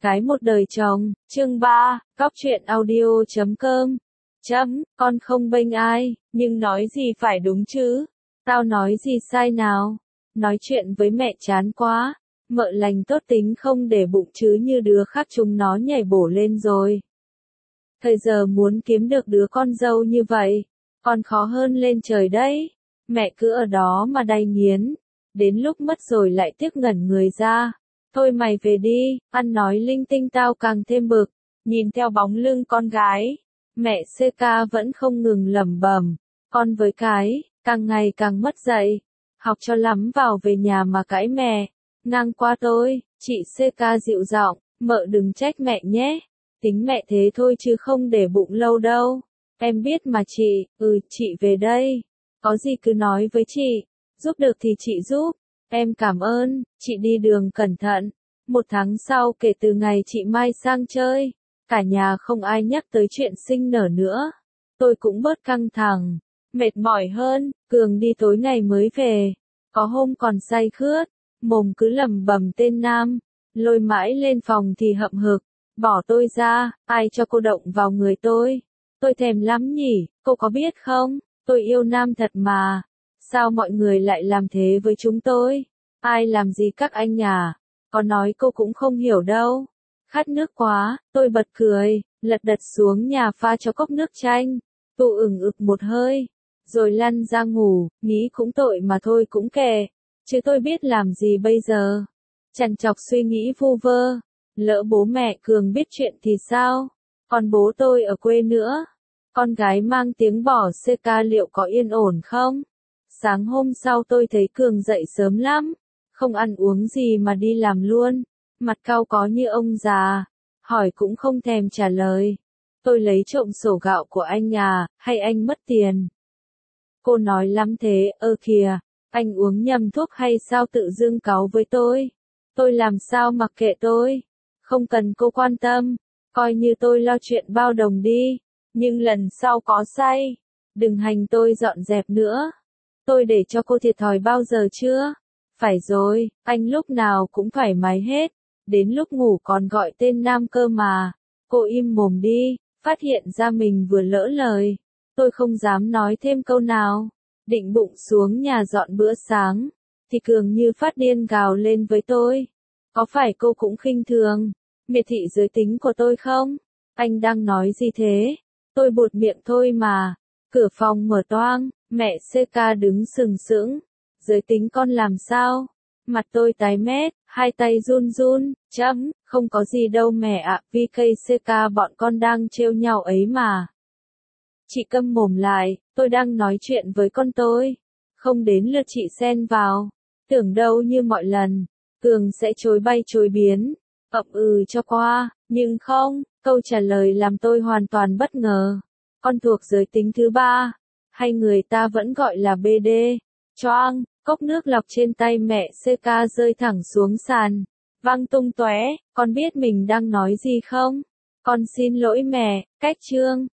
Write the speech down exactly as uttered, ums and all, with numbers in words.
Cái một đời chồng, chương ba, cóc truyện audio chấm com. Chấm, con không bênh ai, nhưng nói gì phải đúng chứ. Tao nói gì sai nào. Nói chuyện với mẹ chán quá. Mợ lành tốt tính không để bụng chứ như đứa khác chúng nó nhảy bổ lên rồi. Thời giờ muốn kiếm được đứa con dâu như vậy, còn khó hơn lên trời đấy. Mẹ cứ ở đó mà đay nghiến. Đến lúc mất rồi lại tiếc ngẩn người ra. Thôi mày về đi, ăn nói linh tinh tao càng thêm bực. Nhìn theo bóng lưng con gái, mẹ xê ca vẫn không ngừng lẩm bẩm. Con với cái, càng ngày càng mất dạy. Học cho lắm vào về nhà mà cãi mẹ. Ngang qua tôi, chị xê ca dịu giọng, mợ đừng trách mẹ nhé. Tính mẹ thế thôi chứ không để bụng lâu đâu. Em biết mà chị, ừ chị về đây. Có gì cứ nói với chị, giúp được thì chị giúp. Em cảm ơn, chị đi đường cẩn thận. Một tháng sau kể từ ngày chị Mai sang chơi, cả nhà không ai nhắc tới chuyện sinh nở nữa. Tôi cũng bớt căng thẳng, mệt mỏi hơn, Cường đi tối ngày mới về. Có hôm còn say khướt, mồm cứ lẩm bẩm tên Nam, lôi mãi lên phòng thì hậm hực, bỏ tôi ra, ai cho cô động vào người tôi. Tôi thèm lắm nhỉ, cô có biết không, tôi yêu Nam thật mà. Sao mọi người lại làm thế với chúng tôi? Ai làm gì các anh à? Có nói cô cũng không hiểu đâu. Khát nước quá, tôi bật cười, lật đật xuống nhà pha cho cốc nước chanh. Tụ ửng ực một hơi, rồi lăn ra ngủ, nghĩ cũng tội mà thôi cũng kệ. Chứ tôi biết làm gì bây giờ? Chằn chọc suy nghĩ vu vơ. Lỡ bố mẹ Cường biết chuyện thì sao? Còn bố tôi ở quê nữa. Con gái mang tiếng bỏ xê ca liệu có yên ổn không? Sáng hôm sau tôi thấy Cường dậy sớm lắm, không ăn uống gì mà đi làm luôn, mặt cau có như ông già, hỏi cũng không thèm trả lời. Tôi lấy trộm sổ gạo của anh à, hay anh mất tiền? Cô nói lắm thế, ơ kìa, anh uống nhầm thuốc hay sao tự dưng cáu với tôi? Tôi làm sao mặc kệ tôi? Không cần cô quan tâm, coi như tôi lo chuyện bao đồng đi, nhưng lần sau có say, đừng hành tôi dọn dẹp nữa. Tôi để cho cô thiệt thòi bao giờ chưa? Phải rồi, anh lúc nào cũng thoải mái hết. Đến lúc ngủ còn gọi tên Nam cơ mà. Cô im mồm đi, phát hiện ra mình vừa lỡ lời. Tôi không dám nói thêm câu nào. Định bụng xuống nhà dọn bữa sáng. Thì Cường như phát điên gào lên với tôi. Có phải cô cũng khinh thường, miệt thị giới tính của tôi không? Anh đang nói gì thế? Tôi buột miệng thôi mà. Cửa phòng mở toang. Mẹ xê ca đứng sừng sững. Giới tính con làm sao? Mặt tôi tái mét, hai tay run run, chấm, không có gì đâu mẹ ạ, vê ca xê ca bọn con đang trêu nhau ấy mà. Chị câm mồm lại, tôi đang nói chuyện với con tôi. Không đến lượt chị xen vào. Tưởng đâu như mọi lần, Cường sẽ chối bay chối biến, ậm ừ cho qua, nhưng không, câu trả lời làm tôi hoàn toàn bất ngờ. Con thuộc giới tính thứ ba. Hay người ta vẫn gọi là bê đê. Choang, cốc nước lọc trên tay mẹ xê ca rơi thẳng xuống sàn, văng tung tóe. Con biết mình đang nói gì không? Con xin lỗi mẹ, cách chương.